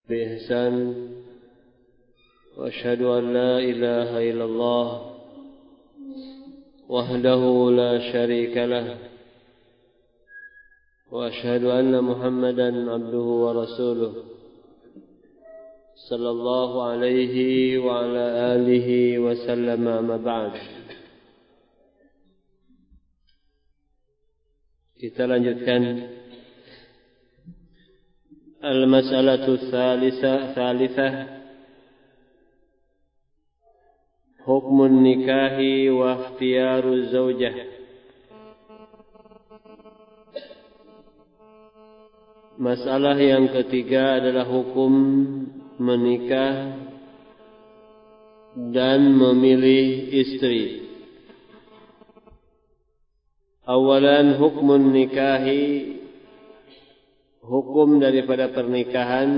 بإحسان وأشهد أن لا إله إلا الله وحده لا شريك له وأشهد أن محمدا عبده ورسوله صلى الله عليه وعلى آله وسلم أما بعد. Kita lanjutkan al-mas'alatu tsalitsah hukmun nikahi wa ikhtiyaru zaujah. Masalah yang ketiga adalah hukum menikah dan memilih istri. Awalan hukmun nikahi, hukum daripada pernikahan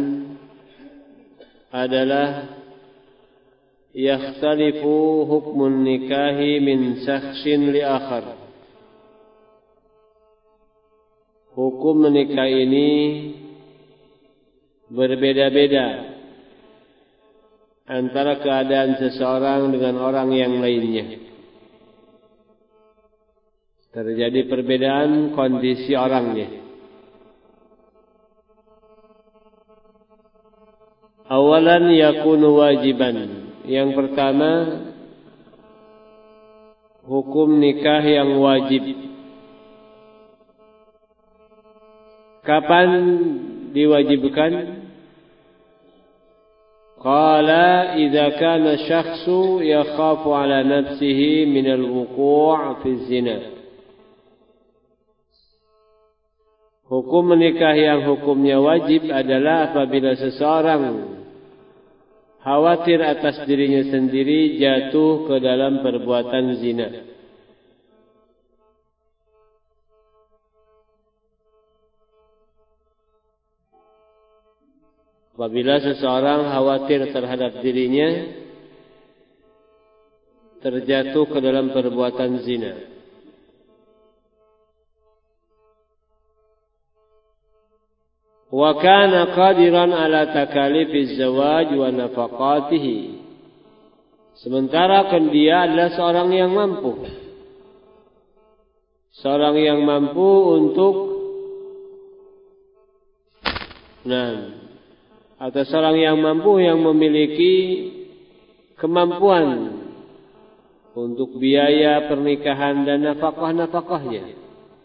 adalah yakhtalifu hukmun nikahi min syakhsin li akhar. Hukum menikah ini berbeda-beda antara keadaan seseorang dengan orang yang lainnya. Terjadi perbedaan kondisi orangnya. Awalan yakunu wajiban. Yang pertama, hukum nikah yang wajib. Kapan diwajibkan? Qala idza kana syakhsu yakhafu ala nafsihi min al-wuqu' fi zina. Hukum menikah yang hukumnya wajib adalah apabila seseorang khawatir atas dirinya sendiri jatuh ke dalam perbuatan zina. Apabila seseorang khawatir terhadap dirinya terjatuh ke dalam perbuatan zina. Wa kana qadiran ala takalifiz zawaj wa nafaqatihi. Sementara kan dia adalah seorang yang mampu. Seorang yang mampu untuk atau seorang yang mampu yang memiliki kemampuan untuk biaya pernikahan dan nafkah-nafkahnya.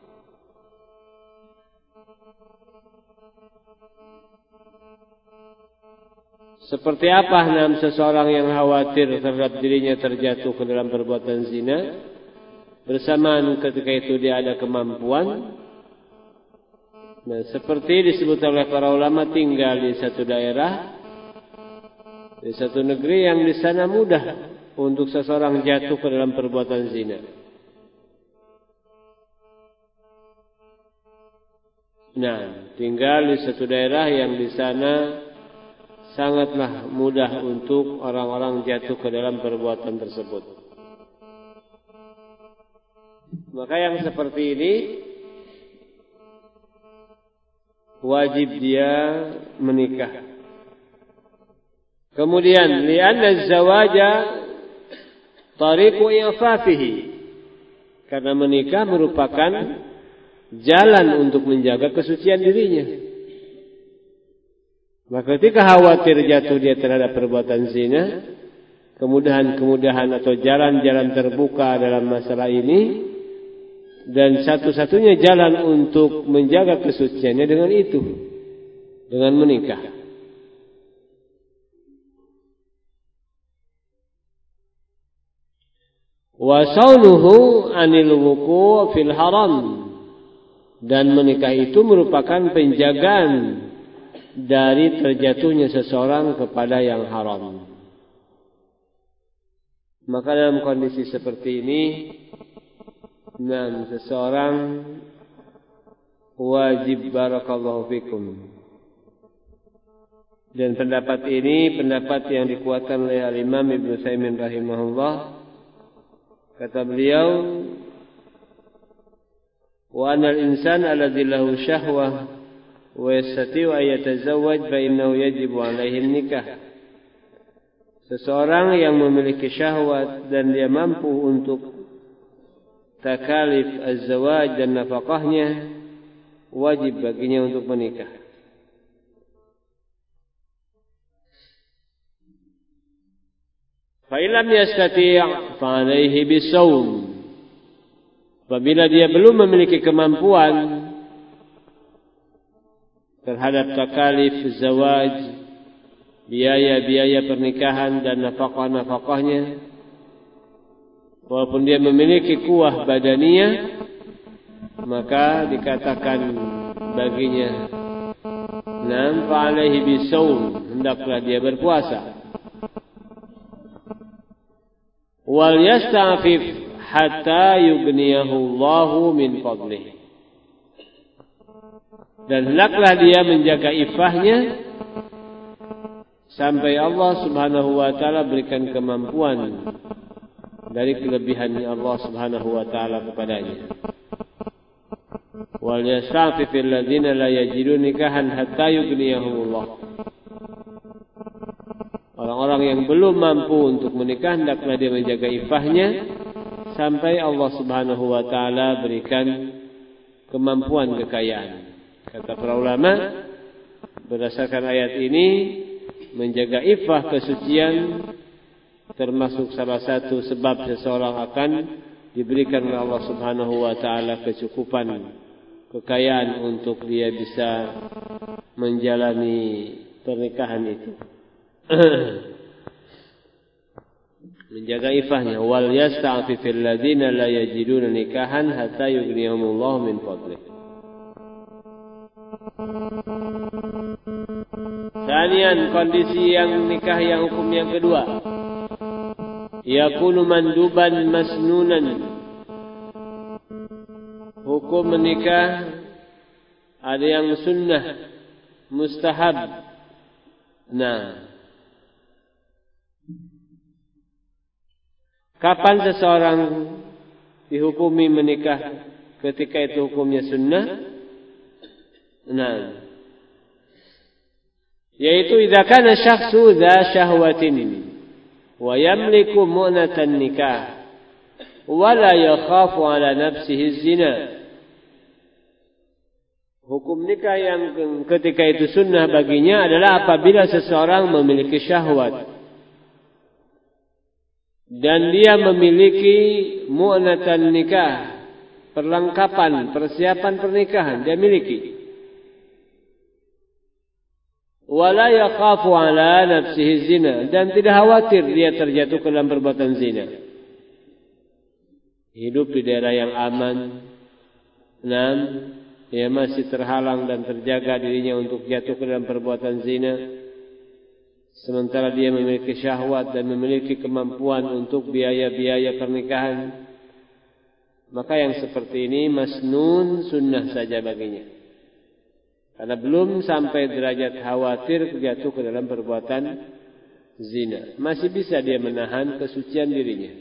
Seperti apa seseorang yang khawatir terhadap dirinya terjatuh ke dalam perbuatan zina, bersamaan ketika itu dia ada kemampuan. Nah, seperti disebut oleh para ulama, tinggal di satu daerah, di satu negeri yang di sana mudah untuk seseorang jatuh ke dalam perbuatan zina. Nah, tinggal di satu daerah yang di sana sangatlah mudah untuk orang-orang jatuh ke dalam perbuatan tersebut. Maka yang seperti ini wajib dia menikah. Kemudian li'anna az-zawaja tariqu i'fafihi. Karena menikah merupakan jalan untuk menjaga kesucian dirinya. Maka ketika khawatir jatuh dia terhadap perbuatan zina, kemudahan-kemudahan atau jalan-jalan terbuka dalam masalah ini, dan satu-satunya jalan untuk menjaga kesuciannya dengan itu, dengan menikah. Wa saunuhu anil wuqu' fil haram, dan menikah itu merupakan penjagaan dari terjatuhnya seseorang kepada yang haram. Maka dalam kondisi seperti ini, seseorang wajib, barakallahu fikum. Dan pendapat ini pendapat yang dikuatkan oleh Al-Imam Ibnu Utsaimin rahimahullah. Kata beliau, wa anal insan alladzi lahu syahwah wa yastati'u an yatazawwaj fa innahu yajibu 'alaihi nikah. Seseorang yang memiliki syahwat dan dia mampu untuk takalif az-zawaj dan nafkahnya, wajib baginya untuk menikah. Fa illam yastati' fa 'alaihi bisawm. Apabila dia belum memiliki kemampuan terhadap takalif zawaj, biaya-biaya pernikahan dan nafkah-nafkahnya, walaupun dia memiliki kuah badaniyah, maka dikatakan baginya nam fa alaihi bisawm, hendaklah dia berpuasa. Wal yasta'fif hatta yugniyahu Allahu min fadlih. Dan hendaklah dia menjaga ifahnya sampai Allah Subhanahu wa taala berikan kemampuan dari kelebihannya Allah Subhanahu wa taala kepadanya. Wal yasta'fifil ladzina la yajidun nikahan hatta yughniyahumullah. Orang-orang yang belum mampu untuk menikah hendaklah dia menjaga ifahnya sampai Allah Subhanahu wa taala berikan kemampuan kekayaan. Kata para ulama, berdasarkan ayat ini, menjaga ifah kesucian termasuk salah satu sebab seseorang akan diberikan oleh Allah Subhanahu wa taala kecukupan kekayaan untuk dia bisa menjalani pernikahan itu. Menjaga ifahnya. Wal yasta'fifil ladzina la yajiduna nikahan hatta yughniyahumullahu min fadlih. Kemudian kondisi yang nikah yang hukum yang kedua, yakunu manduban masnunan. Hukum menikah ada yang sunnah, mustahab. Nah, kapan seseorang dihukumi menikah ketika itu hukumnya sunnah? Nah, yaitu idza kana syakhsu dza syahwatin wa yamliku mu'natan nikah wa la yakhafu ala nafsihi zina. Hukum nikah yang ketika itu sunnah baginya adalah apabila seseorang memiliki syahwat dan dia memiliki mu'natan nikah, perlengkapan, persiapan pernikahan dia miliki. Wala yakhafu ala nafsihi zina, dan tidak khawatir dia terjatuh ke dalam perbuatan zina. Hidup di daerah yang aman, dan dia masih terhalang dan terjaga dirinya untuk jatuh ke dalam perbuatan zina, sementara dia memiliki syahwat dan memiliki kemampuan untuk biaya-biaya pernikahan, maka yang seperti ini masnun, sunnah saja baginya. Karena belum sampai derajat khawatir jatuh ke dalam perbuatan zina. Masih bisa dia menahan kesucian dirinya.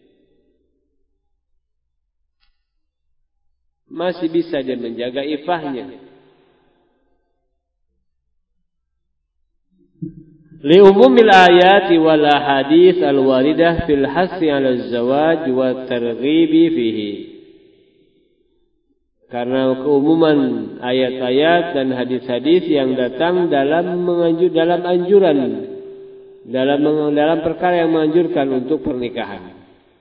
Masih bisa dia menjaga ifahnya. Li umumil ayati wal ahadits al waridah fil hassi 'ala az-zawaj wa targhibi fihi. Karena keumuman ayat-ayat dan hadis-hadis yang datang dalam anjuran, dalam perkara yang menganjurkan untuk pernikahan.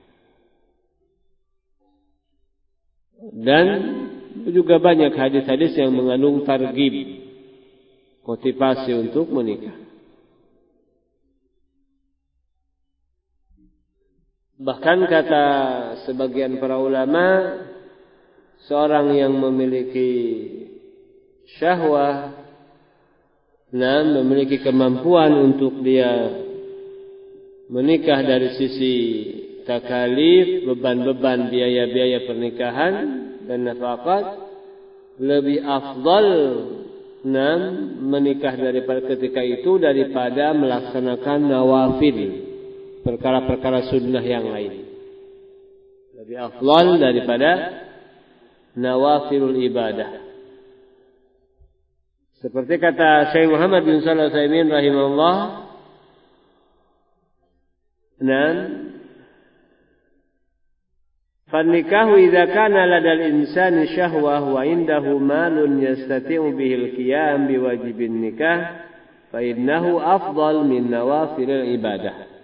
Dan juga banyak hadis-hadis yang mengandung targhib, motivasi untuk menikah. Bahkan kata sebagian para ulama, seorang yang memiliki syahwah dan memiliki kemampuan untuk dia menikah dari sisi takalif, beban-beban biaya-biaya pernikahan dan nafkah, lebih afdal menikah daripada ketika itu daripada melaksanakan nawafil, perkara-perkara sunnah yang lain. Lebih afdal daripada nawafilul ibadah. Seperti kata Syekh Muhammad bin Shalih Al-Utsaimin rahimahullah, "Fannikahu idza kana ladal insani syahwah wa indahu malun yastati'u bihil qiyam biwajibin nikah, fa innahu afdal min nawafilil ibadah."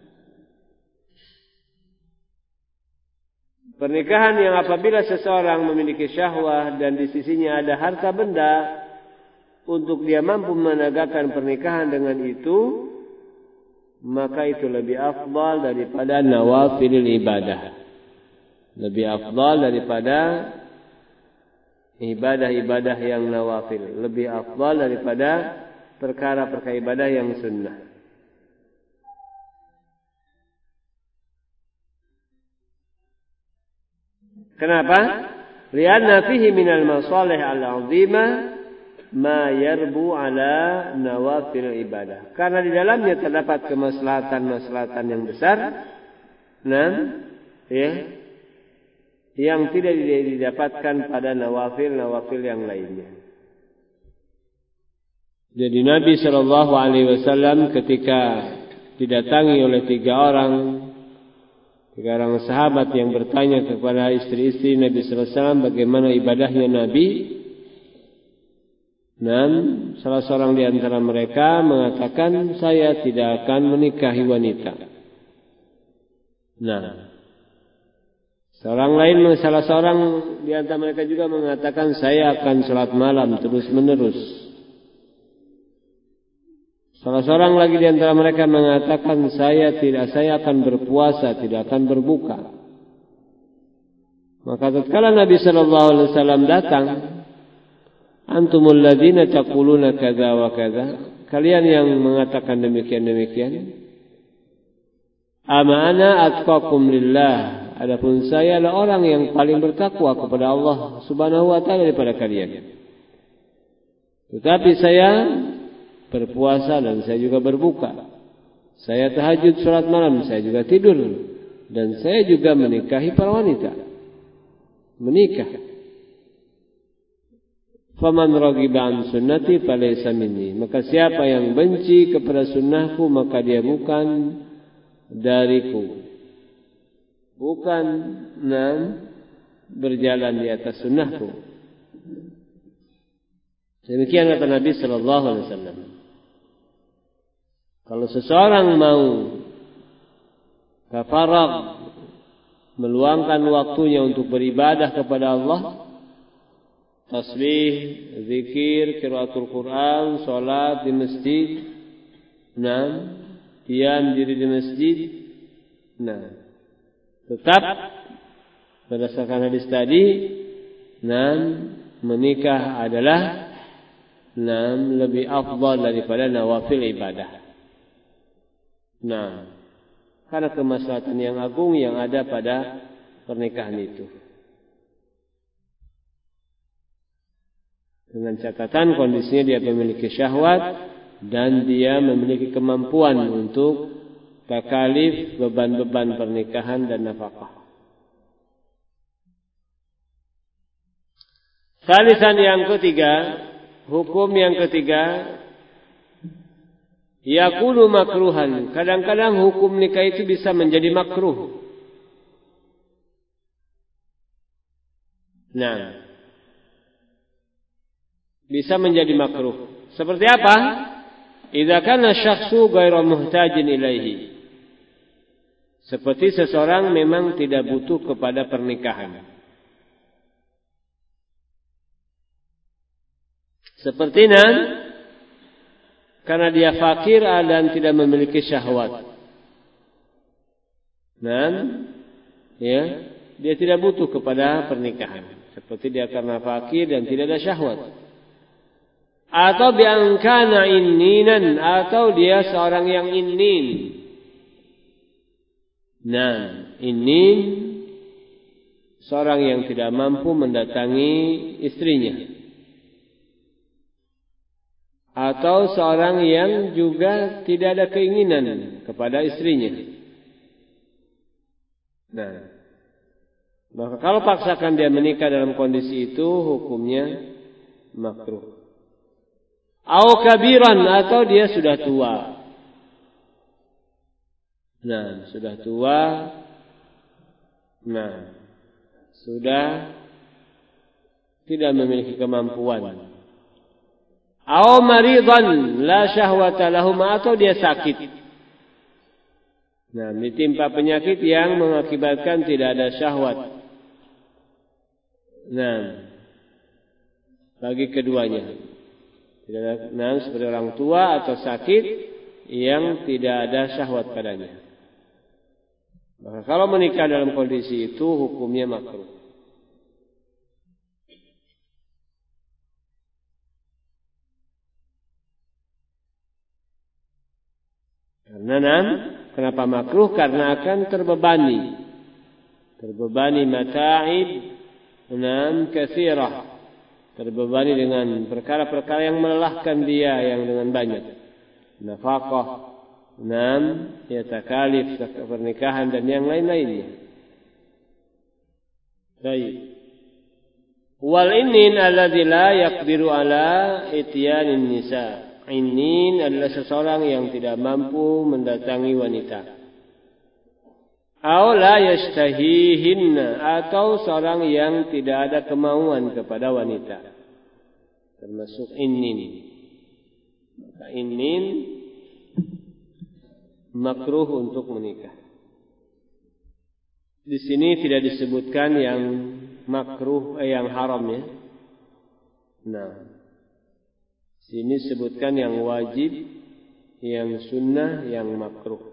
Pernikahan yang apabila seseorang memiliki syahwah dan di sisinya ada harta benda untuk dia mampu menegakkan pernikahan dengan itu, maka itu lebih afdal daripada nawafilil ibadah. Lebih afdal daripada ibadah-ibadah yang nawafil. Lebih afdal daripada perkara-perkara ibadah yang sunnah. Kenapa? Lianna fihi minal masalih al-'azimah ma yarbu ala nawafil ibadah. Karena di dalamnya terdapat kemaslahatan-maslahatan yang besar, yang tidak didapatkan pada nawafil yang lainnya. Jadi Nabi Shallallahu Alaihi Wasallam ketika didatangi oleh tiga orang sahabat yang bertanya kepada istri-istri Nabi Sallallahu Alaihi Wasallam bagaimana ibadahnya Nabi, dan salah seorang di antara mereka mengatakan, saya tidak akan menikahi wanita. Salah seorang di antara mereka juga mengatakan, saya akan salat malam terus menerus. Salah seorang lagi di antara mereka mengatakan, saya akan berpuasa, tidak akan berbuka. Maka tatkala Nabi sallallahu alaihi wasallam datang, antumul ladzina taquluna kadza wa kadza, kalian yang mengatakan demikian. Ama ana atqakum lillah, adapun saya adalah orang yang paling bertakwa kepada Allah Subhanahu wa taala daripada kalian. Tetapi saya berpuasa dan saya juga berbuka. Saya tahajud salat malam, saya juga tidur, dan saya juga menikahi para wanita. Menikah. Faman raghiba an sunnati falaysa minni. Maka siapa yang benci kepada sunnahku, maka dia bukan dariku. Bukan berjalan di atas sunnahku. Demikian kata Nabi sallallahu alaihi wasallam. Kalau seseorang mau kafarag, meluangkan waktunya untuk beribadah kepada Allah, tasbih, zikir, qiraatul Quran, salat di masjid, qiyam diri di masjid, tetap berdasarkan hadis tadi, menikah adalah lebih afdal daripada nawafil ibadah. Karena kemaslahatan yang agung yang ada pada pernikahan itu. Dengan catatan kondisinya dia memiliki syahwat dan dia memiliki kemampuan untuk takalif, beban-beban pernikahan dan nafkah. Salisan yang ketiga, hukum yang ketiga, yakunu makruhan. Kadang-kadang hukum nikah itu bisa menjadi makruh. Bisa menjadi makruh. Seperti apa? Idza kana syakhsu ghairu muhtajin ilaihi. Seperti seseorang memang tidak butuh kepada pernikahan. Seperti karena dia fakir dan tidak memiliki syahwat. Dia tidak butuh kepada pernikahan. Seperti dia karena fakir dan tidak ada syahwat. Atau biangkana inninan, atau dia seorang yang innin. Innin, seorang yang tidak mampu mendatangi istrinya. Atau seorang yang juga tidak ada keinginan kepada istrinya. Maka kalau paksakan dia menikah dalam kondisi itu, hukumnya makruh. Au kabiran, atau dia sudah tua. Nah, sudah tua. Nah, sudah tidak memiliki kemampuan. Au maridan la syahwata lahum, atau dia sakit. Nah, ditimpa penyakit yang mengakibatkan tidak ada syahwat. Nah, bagi keduanya. Tidak ada, nah, seperti orang tua atau sakit yang tidak ada syahwat padanya. Maka kalau menikah dalam kondisi itu hukumnya makruh. Karena kenapa makruh? Karena akan terbebani mata'ib katsirah, terbebani dengan perkara-perkara yang melelahkan dia yang dengan banyak, nafkah, takalif pernikahan dan yang lain-lainnya. Baik. Wal innin alladzi la yaqdiru ala ityanin nisa. Innin adalah seseorang yang tidak mampu mendatangi wanita. Aw la yashtahihinna, atau seorang yang tidak ada kemauan kepada wanita. Termasuk innin. Maka innin makruh untuk menikah. Di sini tidak disebutkan yang makruh yang haram ya. Nah, sini sebutkan yang wajib, yang sunnah, yang makruh.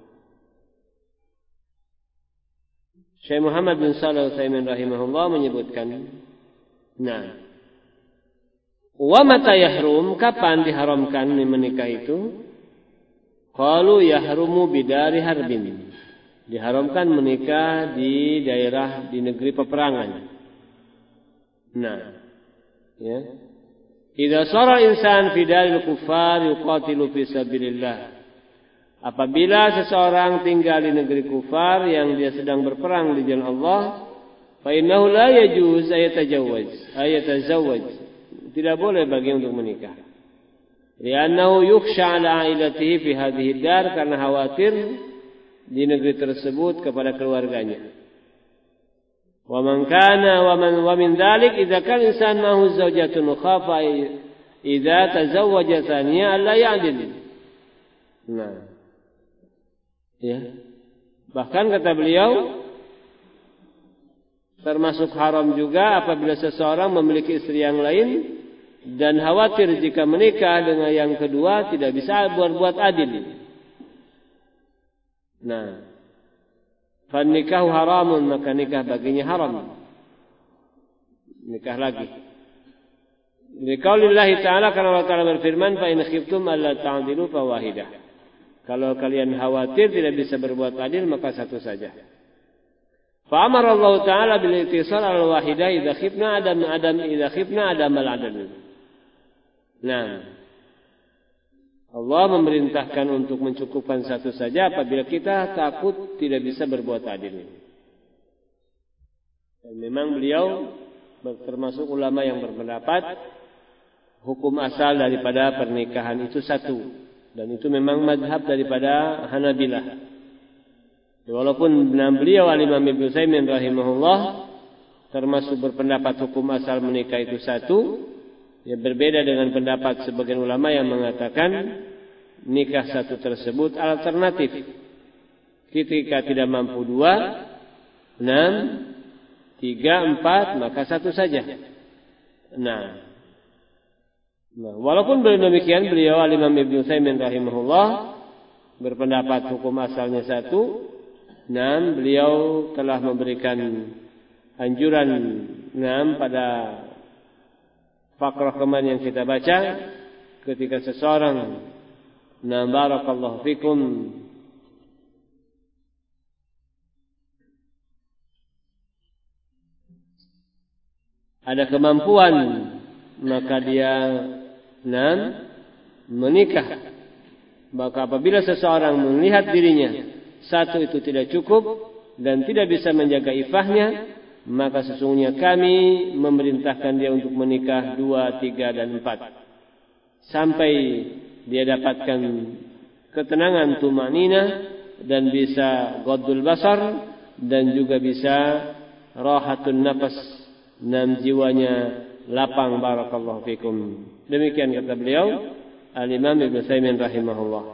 Syekh Muhammad bin Shalih Al-Utsaimin rahimahullah menyebutkan, nah, wa mata yahrum, kapan diharamkan menikah itu? Qalu yahrumu bidari harbin. Diharamkan menikah di daerah, di negeri peperangan. Nah, ya. Idza sara insan fi daril kuffar yuqatilu fi sabilillah. Apabila seseorang tinggal di negeri kufar yang dia sedang berperang di jalan Allah, fa innahu la yajuz ayatazawwaj. Tidak boleh bagi untuk menikah. Li'annahu yukhsha 'ala 'ailatihi fi hadhihi dar, karena khawatir di negeri tersebut kepada keluarganya. Wa man kana wa min dzalik idza kana insan mahu zawjatun khafa idza tazawwaja thaniya alla ya'dil. Nah. Ya. Bahkan kata beliau, termasuk haram juga apabila seseorang memiliki istri yang lain dan khawatir jika menikah dengan yang kedua tidak bisa berbuat adil. Nah, fan nikahu haramun, maka nikah baginya haram. Nikah lagi. Liqaulillahi ta'ala, karena Allah Ta'ala berfirman, fa in khiftum alla ta'dilu fawahidah. Kalau kalian khawatir tidak bisa berbuat adil, maka satu saja. Fa amara Allah Ta'ala bil ittisal al-wahidah idza khifna adam al-adl. Nah, Allah memerintahkan untuk mencukupkan satu saja apabila kita takut tidak bisa berbuat adil. Dan memang beliau termasuk ulama yang berpendapat hukum asal daripada pernikahan itu satu. Dan itu memang mazhab daripada Hanabilah. Walaupun beliau Al-Imam Ibnu Utsaimin rahimahullah termasuk berpendapat hukum asal menikah itu satu, ya berbeda dengan pendapat sebagian ulama yang mengatakan nikah satu tersebut alternatif. Ketika tidak mampu 2, 6, 3, 4, maka satu saja. Nah, walaupun demikian beliau Al-Imam Ibnu Utsaimin rahimahullah berpendapat hukum asalnya satu. Nah, beliau telah memberikan anjuran pada fakrah kemarin yang kita baca ketika seseorang barakallahu fikum ada kemampuan, maka dia menikah. Maka apabila seseorang melihat dirinya satu itu tidak cukup dan tidak bisa menjaga ifahnya, maka sesungguhnya kami memerintahkan dia untuk menikah 2, 3, dan 4. sampai dia dapatkan ketenangan tumanina dan bisa ghaddul basar dan juga bisa rahatun nafas dan jiwanya lapang. Barakallahu fikum. Demikian kata beliau Al-Imam Ibnu Utsaimin rahimahullah.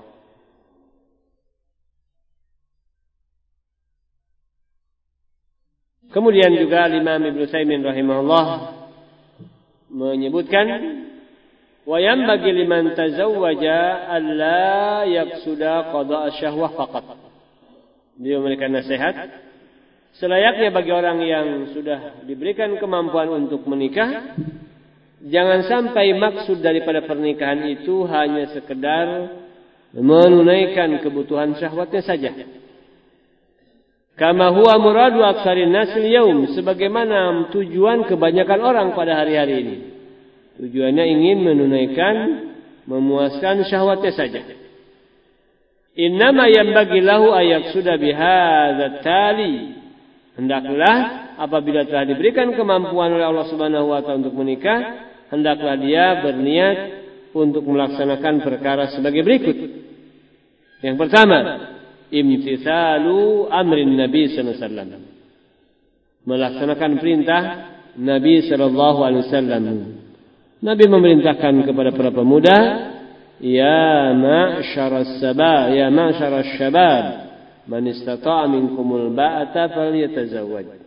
Kemudian juga Imam Ibnu Utsaimin rahimahullah menyebutkan wa yanbaghi liman tazawwaja alla yaqsuda qada' syahwah faqat. Dia memberikan nasihat selayaknya bagi orang yang sudah diberikan kemampuan untuk menikah, jangan sampai maksud daripada pernikahan itu hanya sekedar menunaikan kebutuhan syahwatnya saja. Kama huwa muradu aksarin nasil yaum, sebagaimana tujuan kebanyakan orang pada hari-hari ini. Tujuannya ingin menunaikan, memuaskan syahwatnya saja. Innama yanbaghi lahu ayaqsuda bihadzal tali. Hendaklah apabila telah diberikan kemampuan oleh Allah Subhanahu wa taala untuk menikah, hendaklah dia berniat untuk melaksanakan perkara sebagai berikut. Yang pertama, imtithalu amrin Nabi sallallahu alaihi wasallam. Melaksanakan perintah Nabi sallallahu alaihi wasallam. Nabi memerintahkan kepada para pemuda, ya ma'syaras sabab, ya ma'syaras syabab, man istata'a minkumul ba'ata falyatazawwaj.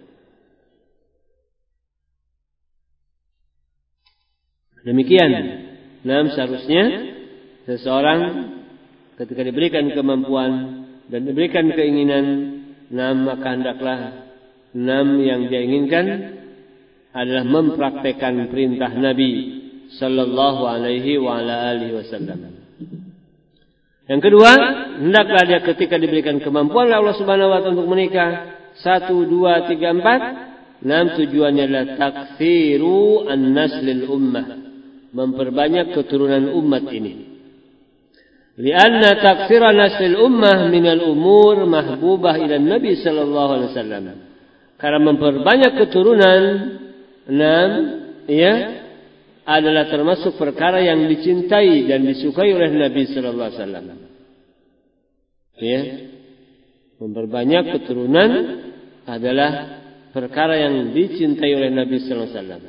Demikian. Seharusnya seseorang ketika diberikan kemampuan dan diberikan keinginan, maka hendaklah yang dia inginkan adalah mempraktekkan perintah Nabi sallallahu alaihi wa ala alihi wasallam. Yang kedua, hendaklah dia ketika diberikan kemampuan oleh Allah Subhanahu wa taala untuk menikah, 1, 2, 3, 4, tujuannya adalah taktsiru an-naslil ummah, memperbanyak keturunan umat ini. Lianna taktsira naslil ummah minal umur mahbubah ila Nabi sallallahu alaihi wasallam. Karena memperbanyak keturunan adalah termasuk perkara yang dicintai dan disukai oleh Nabi sallallahu alaihi wasallam. Memperbanyak keturunan adalah perkara yang dicintai oleh Nabi sallallahu alaihi wasallam.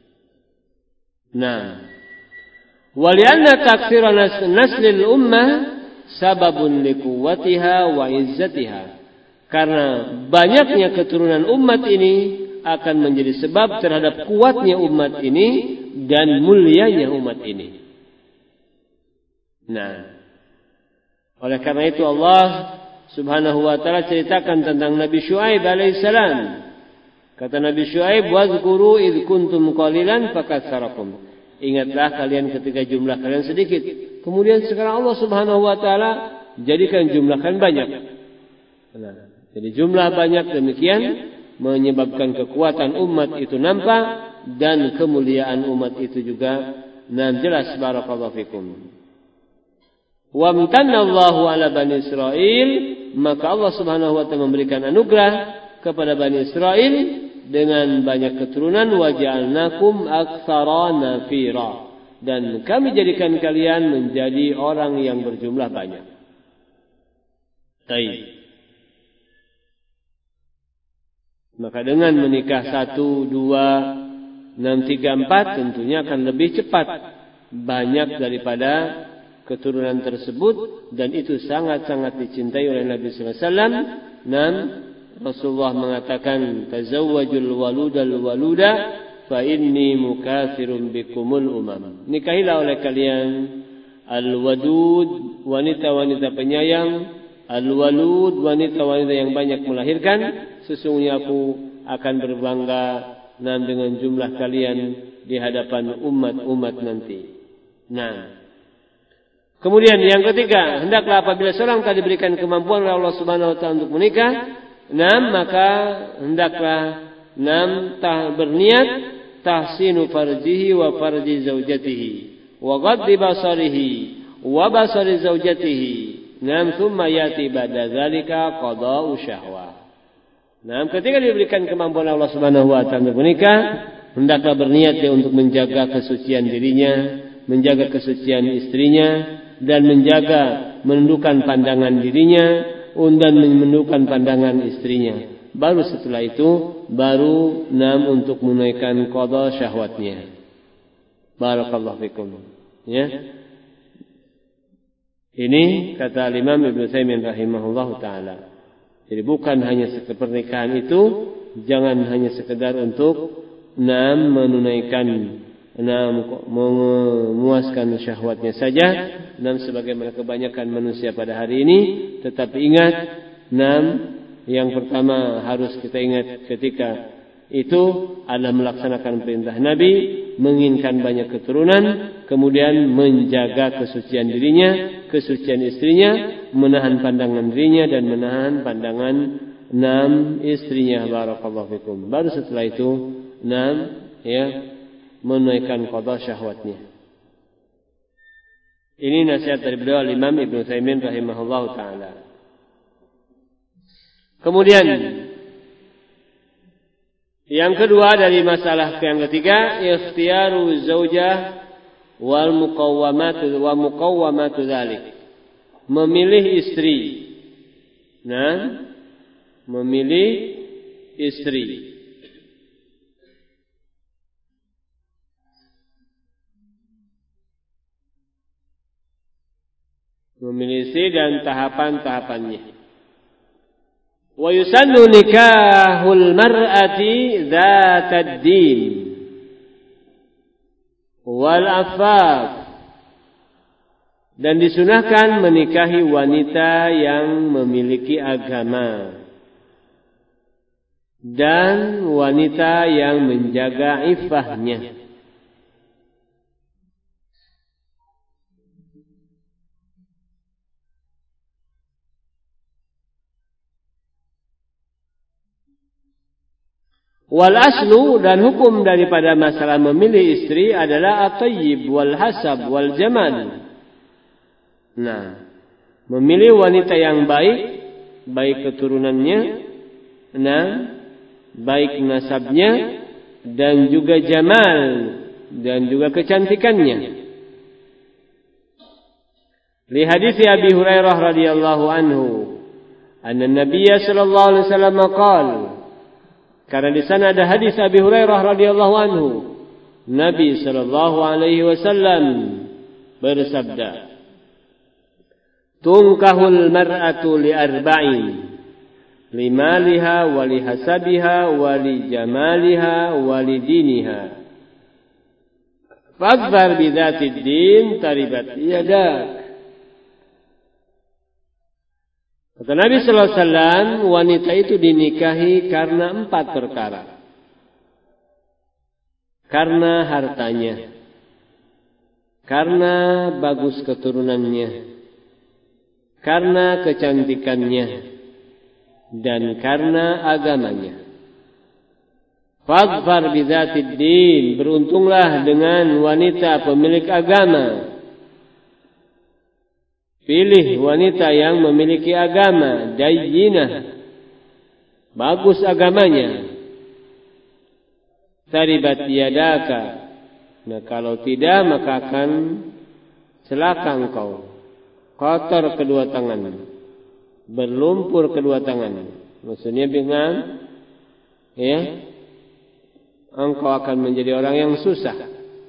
Walianna taktsira naslil ummah sababun liquwwatiha wa izzatiha. Karena banyaknya keturunan umat ini akan menjadi sebab terhadap kuatnya umat ini dan mulianya umat ini. Oleh karena itu Allah Subhanahu wa taala ceritakan tentang Nabi Syuaib alaihissalam. Kata Nabi Syuaib, "Wazkuru id kuntum qalilan fakatsarakum." Ingatlah kalian ketika jumlah kalian sedikit, kemudian sekarang Allah Subhanahu wa taala jadikan jumlah kalian banyak. Jadi jumlah banyak demikian menyebabkan kekuatan umat itu nampak dan kemuliaan umat itu juga jelas. Barakallahu fikum. Wa amtanallahu ala bani Israil, maka Allah Subhanahu wa taala memberikan anugerah kepada Bani Israel dengan banyak keturunan, wa ja'alnakum aktsara nafira, dan kami jadikan kalian menjadi orang yang berjumlah banyak. Maka dengan menikah 1, 2, 6, 3, 4 tentunya akan lebih cepat banyak daripada keturunan tersebut, dan itu sangat-sangat dicintai oleh Nabi sallallahu alaihi wasallam. Rasulullah mengatakan, tazawwajul waludal waluda fa inni mukatsirun bikumul umam. Nikahilah oleh kalian al-wadud, wanita-wanita penyayang, al-walud, wanita-wanita yang banyak melahirkan. Sesungguhnya aku akan berbangga dengan jumlah kalian di hadapan umat-umat nanti. Kemudian yang ketiga, hendaklah apabila seorang telah diberikan kemampuan oleh Allah Subhanahu wa taala untuk menikah, maka hendaklah berniat tahsinu farjihi wa farji zaujatihi wa ghaddi basarihi wa basari zaujatihi. Thumma yati ba'da dzalika qada'u syahwah. Ketika diberikan kemampuan Allah Subhanahu wa taala untuk menikah, hendaklah berniat dia untuk menjaga kesucian dirinya menjaga kesucian istrinya dan menundukkan pandangan dirinya dan menundukkan pandangan istrinya. Baru setelah itu untuk menunaikan qada syahwatnya. Barakallahu fikum. Ya. Ini kata Imam Ibnu Taimin rahimahullahu taala. Jadi bukan hanya pernikahan itu jangan hanya sekedar untuk menunaikan memuaskan syahwatnya saja, sebagaimana kebanyakan manusia pada hari ini. Tetapi ingat, yang pertama harus kita ingat ketika itu adalah melaksanakan perintah Nabi, menginginkan banyak keturunan, kemudian menjaga kesucian dirinya, kesucian istrinya, menahan pandangan dirinya dan menahan pandangan istrinya. Barakallahu fikum. Baru setelah itu menunaikan qada syahwatnya. Ini nasihat dari beliau Imam Ibnu Taimin rahimahullahu taala. Kemudian yang kedua dari masalah yang ketiga, ikhtiyaru zaujah wal muqawwamatu dzalik. Memilih istri. Memilih istri. Memilih istri dan tahapan-tahapannya. Wa yusannu nikahul mar'ati dzatad din wal afaf, dan disunahkan menikahi wanita yang memiliki agama dan wanita yang menjaga iffahnya. Wal aslu, dan hukum daripada masalah memilih istri adalah at-tayyib wal hasab wal jamal. Memilih wanita yang baik keturunannya, baik nasabnya, dan juga jamal, dan juga kecantikannya. Li hadits Abi Hurairah radhiyallahu anhu, anna Nabiy sallallahu alaihi wasallam qala, karena di sana ada hadis Abi Hurairah radhiyallahu anhu, Nabi sallallahu alaihi wasallam bersabda, "Tunkahul mar'atu li arba'in, li maliha wa li hasabiha wa li jamaliha wa li diniha. Fadhfar bi dzatid din taribat yadak." Kata Nabi sallallahu alaihi wasallam, wanita itu dinikahi karena 4 perkara. Karena hartanya, karena bagus keturunannya, karena kecantikannya, dan karena agamanya. Fadhfar bidzatid din, beruntunglah dengan wanita pemilik agama. Pilih wanita yang memiliki agama, dayyinah, bagus agamanya. Taribat yadaka, kalau tidak maka akan celaka engkau. Kotor kedua tangan, berlumpur kedua tangan. Maksudnya dengan engkau akan menjadi orang yang susah.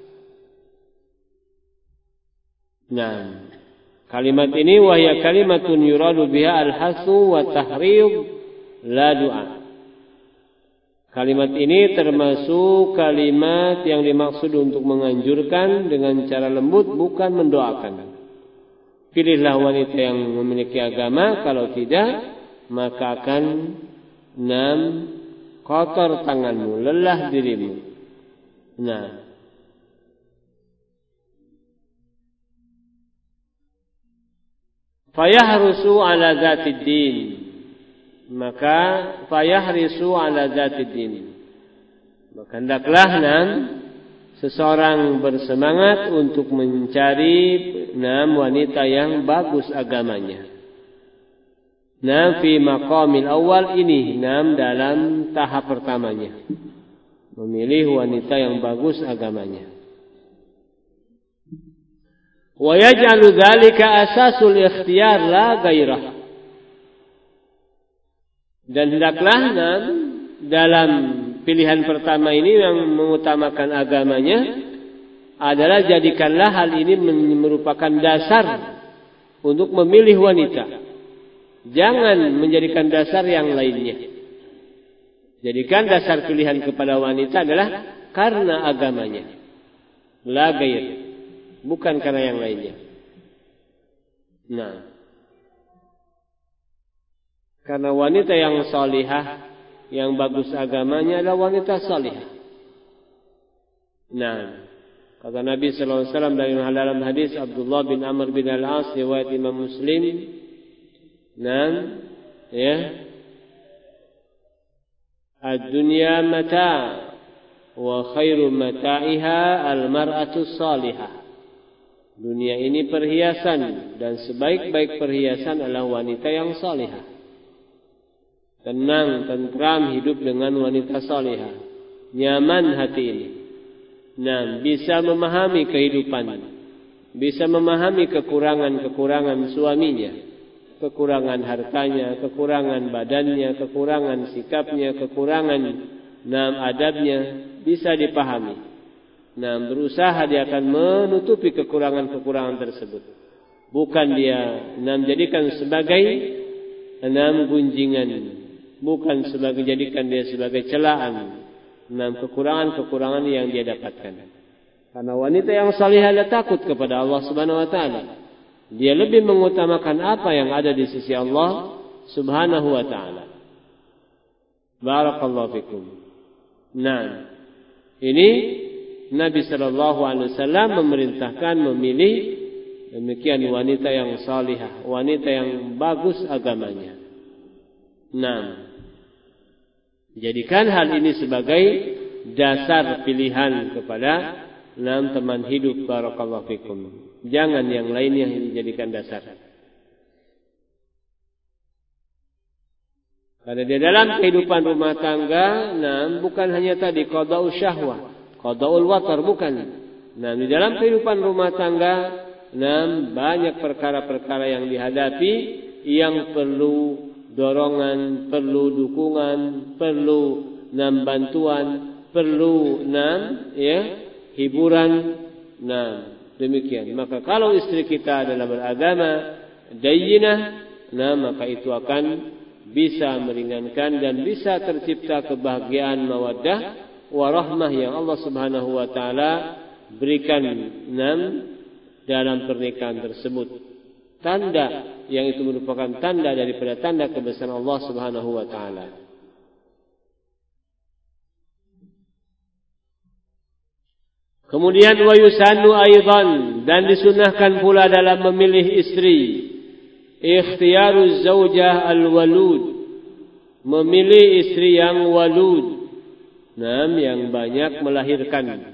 Kalimat ini wahya kalimatun yuradu biha al-hasu wa tahrid la du'a. Kalimat ini termasuk kalimat yang dimaksud untuk menganjurkan dengan cara lembut, bukan mendoakan. Pilihlah wanita yang memiliki agama, kalau tidak maka akan kotor tanganmu, lelah dirimu. Fayahrusu ala dzatid din, maka fayahrisu ala dzatid din, maka hendaklah seseorang bersemangat untuk mencari wanita yang bagus agamanya. Fi maqamil awal ini dalam tahap pertamanya, memilih wanita yang bagus agamanya. Wa yaj'alu dzalika asasul ikhtiyar la ghairah. Dan hendaklah dalam pilihan pertama ini yang mengutamakan agamanya adalah jadikanlah hal ini merupakan dasar untuk memilih wanita. Jangan menjadikan dasar yang lainnya. Jadikan dasar pilihan kepada wanita adalah karena agamanya. La ghair. Bukan karena yang lainnya. Nah. Karena wanita yang salihah, yang bagus agamanya adalah wanita salihah. Nah. Kata Nabi sallallahu alaihi wasallam dalam hadis Abdullah bin Amr bin Al-As riwayat Imam Muslim. Nah, ya. Ad-dunya mata' wa khairu mata'iha al-mar'atu salihah. Dunia ini perhiasan dan sebaik-baik perhiasan adalah wanita yang salihah. Tenang, tentram hidup dengan wanita salihah. Nyaman hati ini. Nah, bisa memahami kehidupan, bisa memahami kekurangan-kekurangan suaminya. Kekurangan hartanya, kekurangan badannya, kekurangan sikapnya, kekurangan adabnya bisa dipahami. Nah, berusaha dia akan menutupi kekurangan-kekurangan tersebut. Bukan dia jadikan sebagai gunjingan, bukan sebagai jadikan dia sebagai celaan. Kekurangan-kekurangan yang dia dapatkan. Karena wanita yang salihah dia takut kepada Allah Subhanahu wa taala. Dia lebih mengutamakan apa yang ada di sisi Allah Subhanahu wa ta'ala. Barakallahu fikum. Nah, ini Nabi sallallahu alaihi wasallam memerintahkan memilih demikian wanita yang salihah, wanita yang bagus agamanya. Nah, jadikan hal ini sebagai dasar pilihan kepada teman hidup. Barakallahu fikum. Jangan yang lainnya dijadikan dasar. Karena di dalam kehidupan rumah tangga, bukan hanya tadi qada'u syahwah, qada'ul watar, bukan. Di dalam kehidupan rumah tangga, banyak perkara-perkara yang dihadapi yang perlu dorongan, perlu dukungan, perlu bantuan, perlu hiburan. Demikian. Maka kalau istri kita adalah beragama dayyinah, maka itu akan bisa meringankan dan bisa tercipta kebahagiaan mawaddah warahmah yang Allah Subhanahu wa taala berikan dalam pernikahan tersebut. Tanda yang itu merupakan tanda daripada tanda kebesaran Allah Subhanahu wa taala. Kemudian wa yusannu aidan, dan disunahkan pula dalam memilih istri ikhtiyaruz zaujah al-walud, memilih istri yang walud, yang banyak melahirkan.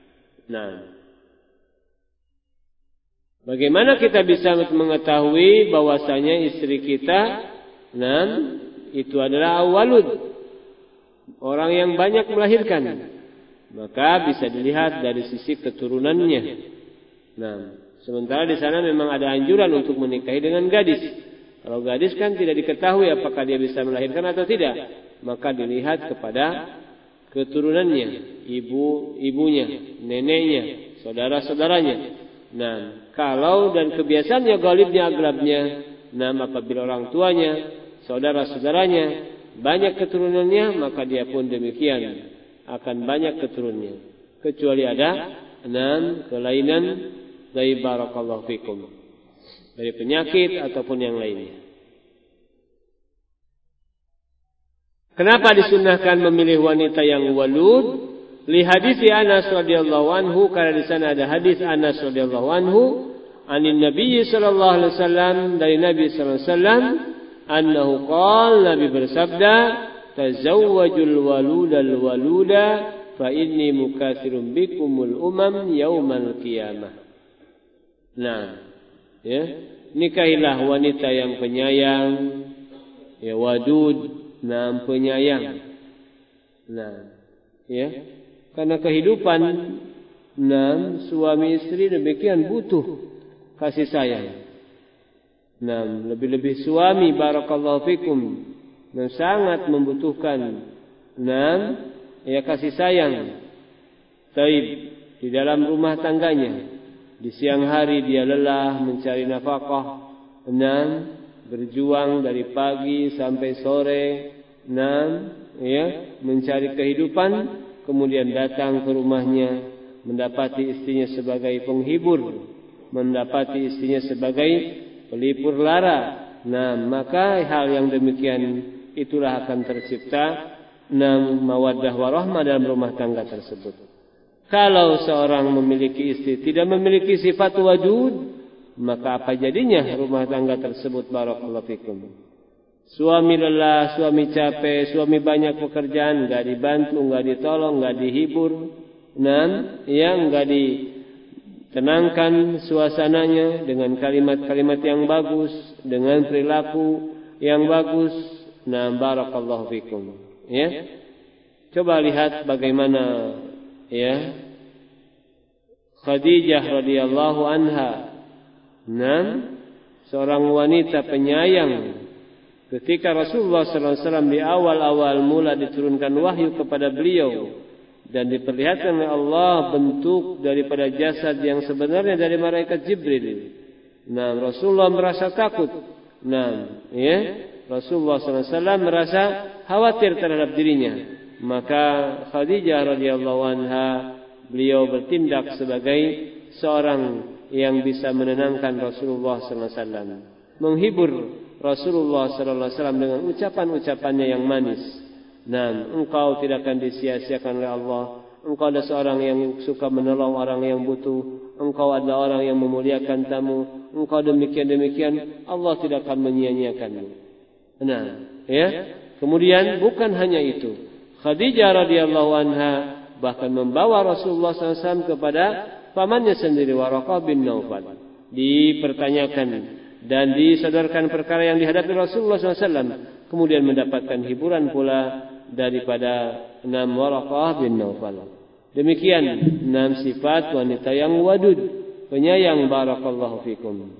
Bagaimana kita bisa mengetahui bahwasanya istri kita itu adalah walud, orang yang banyak melahirkan? Maka bisa dilihat dari sisi keturunannya. Sementara di sana memang ada anjuran untuk menikahi dengan gadis. Kalau gadis kan tidak diketahui apakah dia bisa melahirkan atau tidak, maka dilihat kepada keturunannya, ibunya, neneknya, saudara-saudaranya. Kalau dan kebiasaannya galibnya aglabnya, apabila orang tuanya, saudara-saudaranya banyak keturunannya, maka dia pun demikian akan banyak keturunannya, kecuali ada kelainan dari barakallahu fikum, dari penyakit ataupun yang lainnya. Kenapa disunahkan memilih wanita yang walud? Li hadis Anas radhiyallahu anhu, karena di sana ada hadis Anas radhiyallahu anhu, anin Nabi sallallahu alaihi wasallam, dari Nabi sallallahu alaihi wasallam, annahu qala, Nabi bersabda, tazawwajul waludal waluda fa inni mukatsirun bikumul umam yaumal qiyamah. Nikahilah wanita yang penyayang, wadud, penyayang. Karena kehidupan suami istri demikian butuh kasih sayang. Nah, lebih-lebih suami barakallahu fikum yang sangat membutuhkan kasih sayang. Taib di dalam rumah tangganya. Di siang hari dia lelah mencari nafkah, berjuang dari pagi sampai sore, mencari kehidupan, kemudian datang ke rumahnya, mendapati istrinya sebagai penghibur, mendapati istrinya sebagai pelipur lara. Maka hal yang demikian itulah akan tercipta mawaddah warahmah dalam rumah tangga tersebut. Kalau seorang memiliki istri tidak memiliki sifat wajud, maka apa jadinya rumah tangga tersebut barakallahu fikum? Suami lelah, suami capek, suami banyak pekerjaan, enggak dibantu, enggak ditolong, enggak dihibur, enggak ditenangkan suasananya dengan kalimat-kalimat yang bagus, dengan perilaku yang bagus. Barakallahu fikum. Coba lihat bagaimana Khadijah radhiyallahu anha, seorang wanita penyayang. Ketika Rasulullah SAW di awal-awal mula diturunkan wahyu kepada beliau dan diperlihatkan oleh Allah bentuk daripada jasad yang sebenarnya dari malaikat Jibril. Rasulullah merasa takut. Rasulullah SAW merasa khawatir terhadap dirinya. Maka Khadijah radhiyallahu anha, beliau bertindak sebagai seorang yang bisa menenangkan Rasulullah SAW, menghibur Rasulullah SAW dengan ucapan-ucapannya yang manis. Engkau tidak akan disia-siakan oleh Allah. Engkau adalah seorang yang suka menolong orang yang butuh. Engkau adalah orang yang memuliakan tamu. Engkau demikian-demikian, Allah tidak akan menyia-nyiakanmu. Kemudian bukan hanya itu, Khadijah radhiyallahu anha bahkan membawa Rasulullah SAW kepada pamannya sendiri, Waraqah bin Naufal. Dipertanyakan dan disodorkan perkara yang dihadapi Rasulullah SAW. Kemudian mendapatkan hiburan pula daripada Waraqah bin Naufal. Demikian 6 sifat wanita yang wadud, penyayang barakallahu fikum.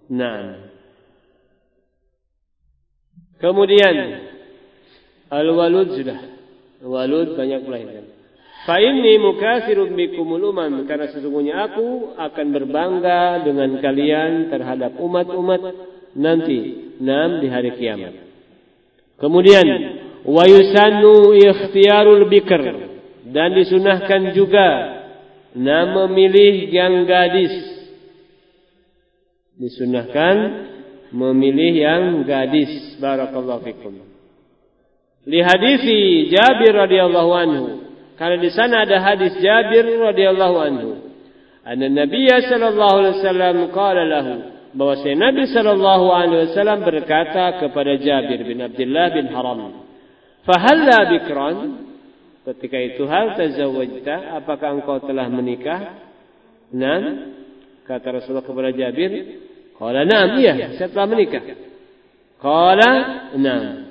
Kemudian al-walud sudah. Walud banyak melahirkan. Fa inni mukatsirun bikumul umam, karena sesungguhnya aku akan berbangga dengan kalian terhadap umat-umat nanti di hari kiamat. Kemudian wa yusannu ikhtiyarul bikr, dan disunahkan juga memilih yang gadis. Disunahkan memilih yang gadis. Barakallahu fikum. Li hadisi Jabir radhiyallahu anhu, karena di sana ada hadis Jabir radhiyallahu anhu. Anna Nabiy sallallahu alaihi wasallam qala lahu, bahwa Nabi sallallahu alaihi wasallam berkata kepada Jabir bin Abdullah bin Haram, "Fahalla bikran?" Ketika itu, hal tazawwajta, apakah engkau telah menikah? Kata Rasulullah kepada Jabir, qala na'am, iya, saya telah menikah. Qala na'am.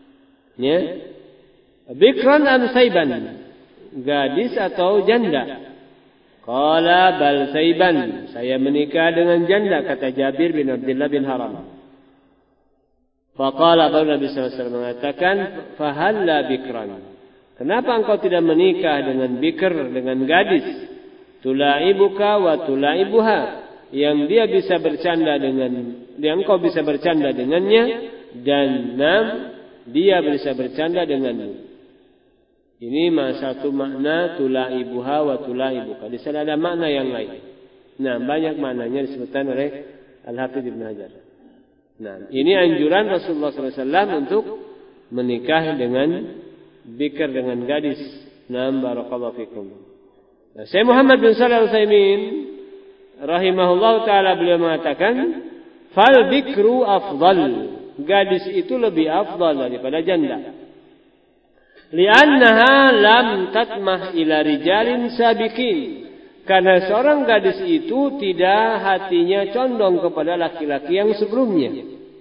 Bikran am saiban, gadis atau janda? Qala bal saiban, saya menikah dengan janda, kata Jabir bin Abdullah bin Haram. Faqala, baru Nabi SAW mengatakan, fahalla bikran, kenapa engkau tidak menikah dengan bikr, dengan gadis? Tulaibuka wa tulaibuha, yang dia bisa bercanda dengan, yang engkau bisa bercanda dengannya, dan dia bisa bercanda denganmu. Ini satu makna tulaibuha wa tulaibuka. Di sana ada makna yang lain. Banyak maknanya disebutkan oleh Al-Hafidz Ibnu Hajar. Ini anjuran Rasulullah SAW untuk menikah dengan bikr, dengan gadis. Barakallahu fikum. Syekh Muhammad bin Shalih Al-Utsaimin rahimahullah taala, beliau mengatakan, fal bikru afdal, gadis itu lebih afdal daripada janda. Li'annaha lam tatmah ila rijalin sabiqin, karena seorang gadis itu tidak hatinya condong kepada laki-laki yang sebelumnya.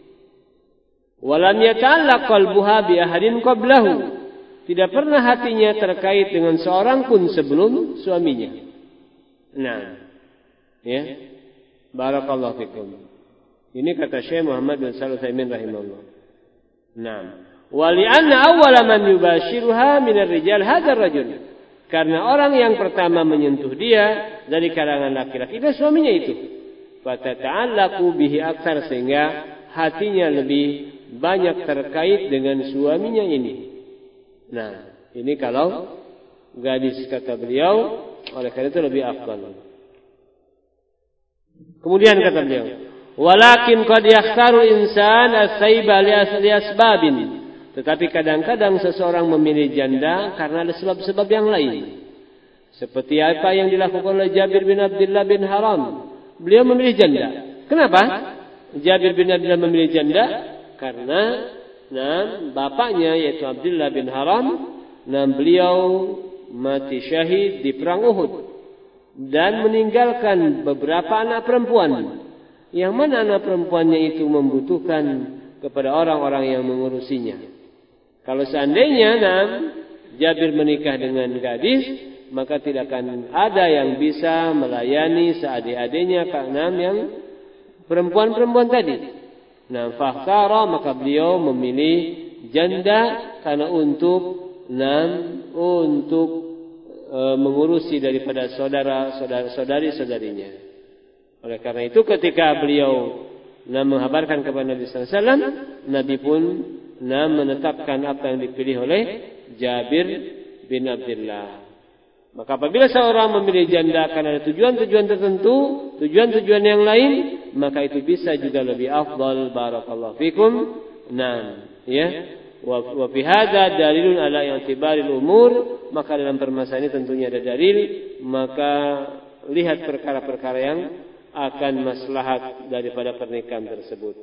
Walam yata'allaq qalbuha bi ahadin qablahu, tidak pernah hatinya terkait dengan seorang pun sebelum suaminya. Barakallahu fikum. Ini kata Syekh Muhammad bin Shalih Al-Utsaimin rahimahullah. Naam. Wa li'anna awwala man yubashiruha min ar-rijal hadzal rajul. Karena orang yang pertama menyentuh dia dari kalangan laki-laki itu suaminya itu. Fatata'allaqu bihi aktsar, sehingga hatinya lebih banyak terkait dengan suaminya ini. Nah, ini kalau gadis kata beliau, oleh karena itu lebih afdal. Kemudian kata beliau, walakin qad yakhtaru insan as-sayba li asbabin. Tetapi kadang-kadang seseorang memilih janda karena ada sebab-sebab yang lain. Seperti apa yang dilakukan oleh Jabir bin Abdullah bin Haram. Beliau memilih janda. Kenapa Jabir bin Abdullah memilih janda? Karena bapaknya yaitu Abdullah bin Haram, beliau mati syahid di perang Uhud dan meninggalkan beberapa anak perempuan. Yang mana anak perempuannya itu membutuhkan kepada orang-orang yang mengurusinya. Kalau seandainya Jabir menikah dengan gadis, maka tidak akan ada yang bisa melayani seadik-adiknya karena yang perempuan-perempuan tadi. Fakhtara, maka beliau memilih janda karena untuk mengurusi daripada saudari-saudarinya. Oleh karena itu ketika beliau menghabarkan kepada Nabi sallallahu alaihi wasallam, Nabi pun menetapkan apa yang dipilih oleh Jabir bin Abdullah. Maka apabila seorang memilih janda karena ada tujuan-tujuan tertentu, tujuan-tujuan yang lain, maka itu bisa juga lebih afdal. Barakallahu fikum. Wa fi hadza dalilun ala i'tibaril umur, maka dalam permasalahan ini tentunya ada dalil, maka lihat perkara-perkara yang akan maslahat daripada pernikahan tersebut.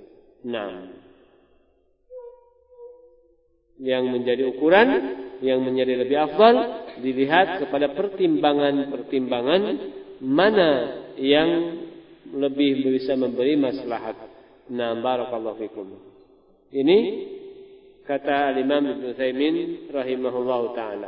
Yang menjadi ukuran, yang menjadi lebih afdal, dilihat kepada pertimbangan-pertimbangan mana yang lebih bisa memberi maslahat. Barakallahu fikum. Ini kata Imam Ibnu Utsaimin rahimahullahu taala.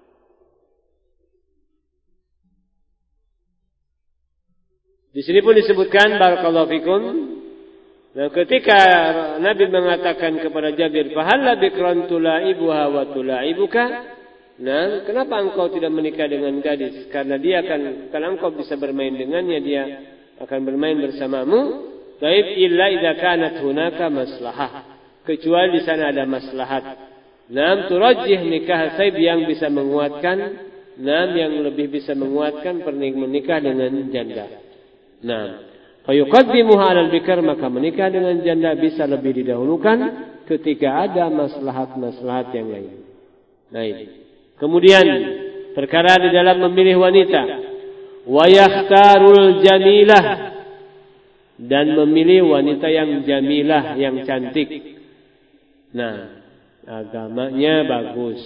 Di sini pun disebutkan barakallahu fikum. Nah, ketika Nabi mengatakan kepada Jabir, "Fahalla bikran tulaibuha wa tulaibuka?" Kenapa engkau tidak menikah dengan gadis? Karena karena engkau bisa bermain dengannya, dia akan bermain bersamamu. Taib illa idza kanat hunaka maslahah. Kecuali di sana ada maslahat. Turajjih nikah saib yang bisa menguatkan, yang lebih bisa menguatkan menikah dengan janda. Fayuqaddimuha 'alal bikar, maka menikah dengan janda bisa lebih didahulukan ketika ada maslahat-maslahat yang lain. Kemudian perkara di dalam memilih wanita, wa yakhtarul jamilah, dan memilih wanita yang jamilah, yang cantik. Agamanya bagus.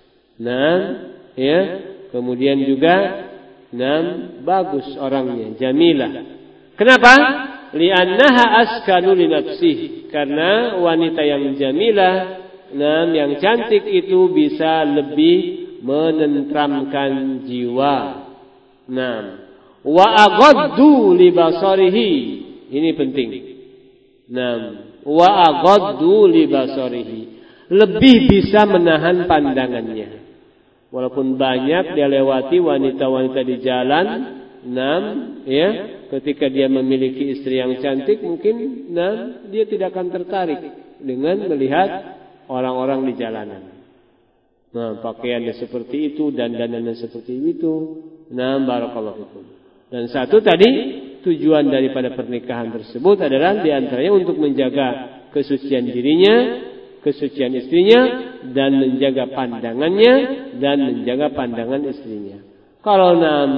Kemudian juga bagus orangnya, jamilah. Kenapa? Li'annaha askanu li nafsihi. Karena wanita yang jamilah, yang cantik itu bisa lebih menentramkan jiwa. Wa aghaddu li basarihi. Ini penting. Wa aghaddu li basarihi. Lebih bisa menahan pandangannya. Walaupun banyak dia lewati wanita-wanita di jalan, ketika dia memiliki istri yang cantik, mungkin dia tidak akan tertarik dengan melihat orang-orang di jalanan. Pakaiannya seperti itu, dandanannya seperti itu. Barakallahu fikum. Dan satu tadi, tujuan daripada pernikahan tersebut adalah diantaranya untuk menjaga kesucian dirinya, kesucian istrinya, dan menjaga pandangannya, dan menjaga pandangan istrinya. Kalau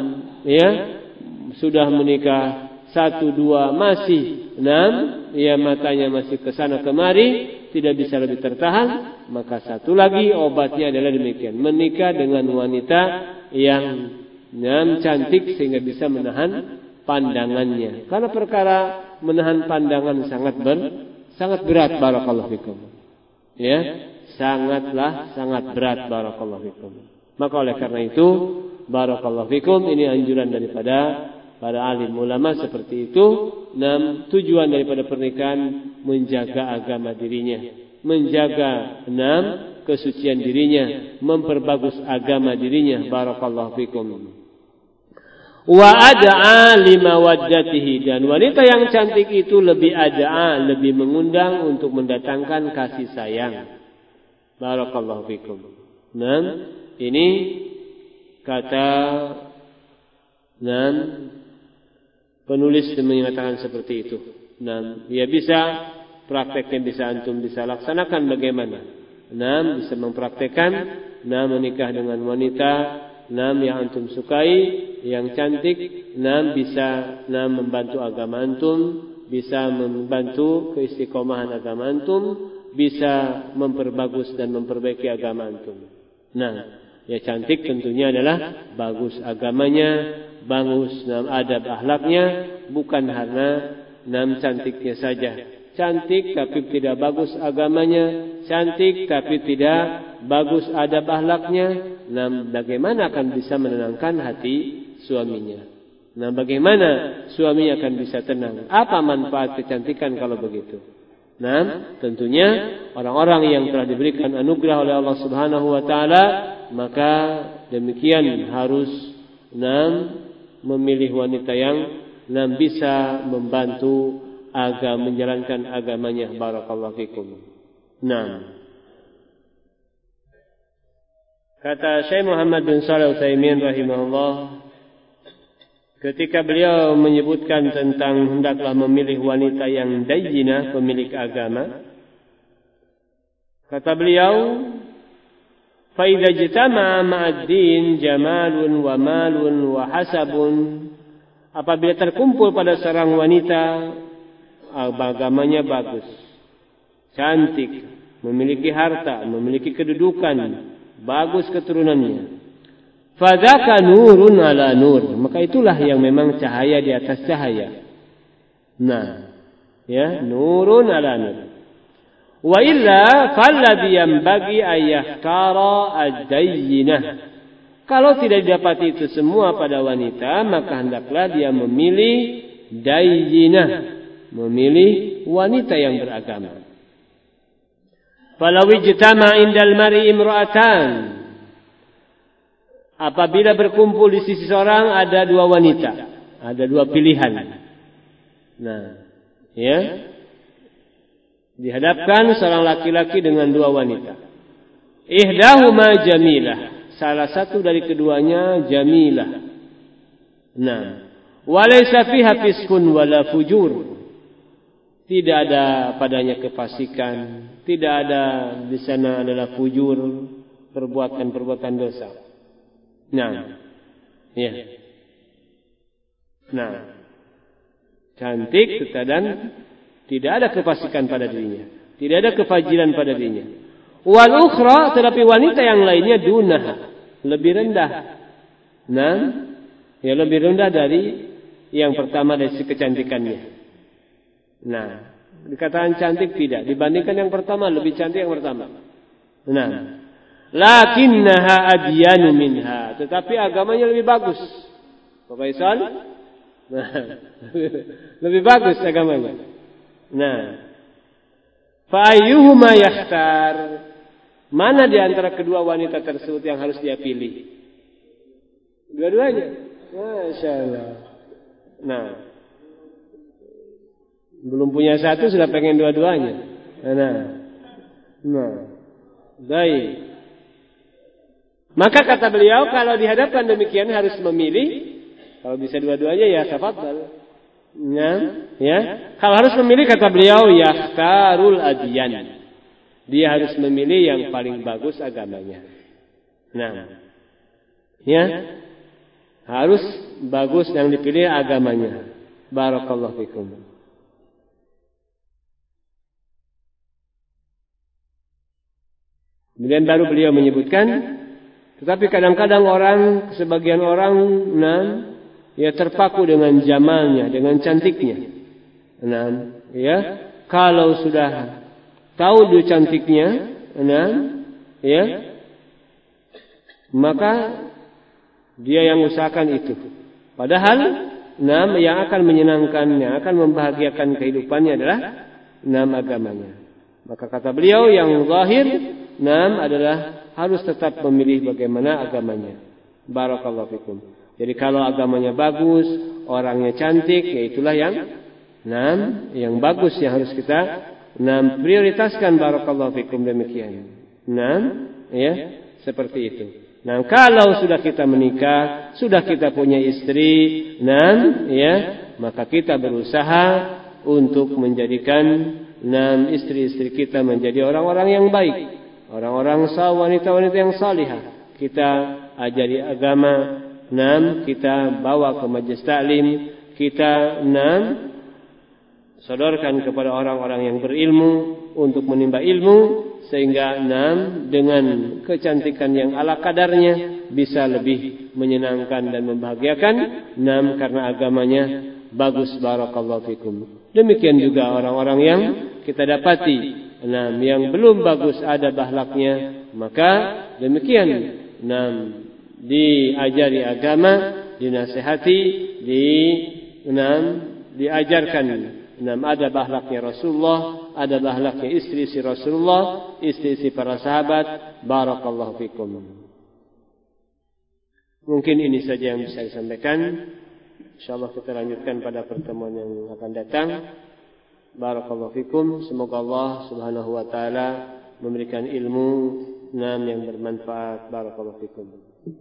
sudah menikah 1-2 masih matanya masih kesana kemari, tidak bisa lebih tertahan, maka satu lagi obatnya adalah demikian, menikah dengan wanita yang cantik sehingga bisa menahan pandangannya. Karena perkara menahan pandangan sangat berat. Barakallahu fikum. Sangat berat. Barakallahu fikum. Maka oleh karena itu, barakallahu fikum, ini anjuran daripada para alim ulama seperti itu. Tujuan daripada pernikahan menjaga agama dirinya, menjaga kesucian dirinya, memperbagus agama dirinya. Barakallahu fikum. Wa ad'a limawaddatihi, dan wanita yang cantik itu lebih ad'a, lebih mengundang untuk mendatangkan kasih sayang. Barakallahu fikum. Ini kata penulis mengatakan seperti itu. Ya bisa prakteknya, bisa antum bisa laksanakan bagaimana. Bisa mempraktekkan menikah dengan wanita yang antum sukai, yang cantik, bisa membantu agama antum, bisa membantu keistiqomahan agama antum, bisa memperbagus dan memperbaiki agama antum. Ya cantik tentunya adalah bagus agamanya, bagus adab akhlaknya, bukan karena cantiknya saja. Cantik tapi tidak bagus agamanya, cantik tapi tidak bagus adab akhlaknya, bagaimana akan bisa menenangkan hati suaminya? Bagaimana suaminya akan bisa tenang? Apa manfaat kecantikan kalau begitu? Tentunya orang-orang yang telah diberikan anugerah oleh Allah Subhanahu wa taala, maka demikian harus memilih wanita yang bisa membantu menjalankan agamanya. Barakallahu fikum. Kata Syekh Muhammad bin Shalih Al-Utsaimin rahimahullah, ketika beliau menyebutkan tentang hendaklah memilih wanita yang dayyinah, pemilik agama, kata beliau, fa idza jitama ma'ad-din jamalun wa malun wa hasabun, apabila terkumpul pada seorang wanita agamanya bagus, cantik, memiliki harta, memiliki kedudukan, bagus keturunannya, fadzaka nurun ala nur, maka itulah yang memang cahaya di atas cahaya. Nurun ala nur. Wa illa falladhi yanbaghi ayyakhtara ad-dayyinah. Kalau tidak didapati itu semua pada wanita, maka hendaklah dia memilih dayyinah, memilih wanita yang beragama. Falau ijtama indal mar'i imra'atan, apabila berkumpul di sisi seorang ada dua wanita, ada dua pilihan. Dihadapkan seorang laki-laki dengan dua wanita. Ihdahuma jamilah, salah satu dari keduanya jamilah. Walaysa fiha fiskun wala fujur, tidak ada padanya kefasikan, tidak ada di sana adalah fujur, perbuatan-perbuatan dosa. Cantik dan tidak ada kefasikan pada dirinya, tidak ada kefajiran pada dirinya. Wal ukhra, tetapi wanita yang lainnya dunaha, lebih rendah. Lebih rendah dari yang pertama dari sisi kecantikannya. Dikatakan cantik tidak, dibandingkan yang pertama lebih cantik yang pertama. Lakinnaha adyanu minha, tetapi agamanya lebih bagus. Pak Faisal? Lebih bagus agamanya. Fa ayyuhuma yakhtar, mana di antara kedua wanita tersebut yang harus dia pilih? Dua-duanya. Masya Allah. Belum punya satu sudah pengen dua-duanya. Baik. Maka kata beliau, kalau dihadapkan demikian harus memilih. Kalau bisa dua-duanya ya tafadhal. Kalau harus memilih kata beliau, yakhtarul adyan, dia harus memilih yang paling bagus agamanya. Harus bagus yang dipilih agamanya. Barakallahu fikum. Kemudian baru beliau menyebutkan, tetapi kadang-kadang sebagian orang terpaku dengan jamalnya, dengan cantiknya. Kalau sudah tahu dia cantiknya, maka dia yang usahakan itu. Padahal yang akan menyenangkan, yang akan membahagiakan kehidupannya adalah agamanya. Maka kata beliau yang zahir adalah harus tetap memilih bagaimana agamanya. Barakallahu fikum. Jadi kalau agamanya bagus, orangnya cantik, ya itulah yang bagus yang harus kita prioritaskan. Barakallahu fikum, demikian. Ya, seperti itu. Kalau sudah kita menikah, sudah kita punya istri, ya, maka kita berusaha untuk menjadikan istri-istri kita menjadi orang-orang yang baik, orang-orang wanita-wanita yang salihah. Kita ajari agama, kita bawa ke majelis taklim, kita sodorkan kepada orang-orang yang berilmu untuk menimba ilmu, sehingga dengan kecantikan yang ala kadarnya bisa lebih menyenangkan dan membahagiakan karena agamanya bagus. Barakallahu fikum. Demikian juga orang-orang yang kita dapati yang belum bagus adab akhlaknya, maka demikian diajari agama, dinasihati, diajarkan adab akhlaknya Rasulullah, adab akhlaknya istri-istri Rasulullah, istri-istri para sahabat. Barakallahu fikum. Mungkin ini saja yang bisa disampaikan. InsyaAllah kita lanjutkan pada pertemuan yang akan datang. Barakallahu fikum. Semoga Allah subhanahu wa ta'ala memberikan ilmu yang bermanfaat. Barakallahu fikum.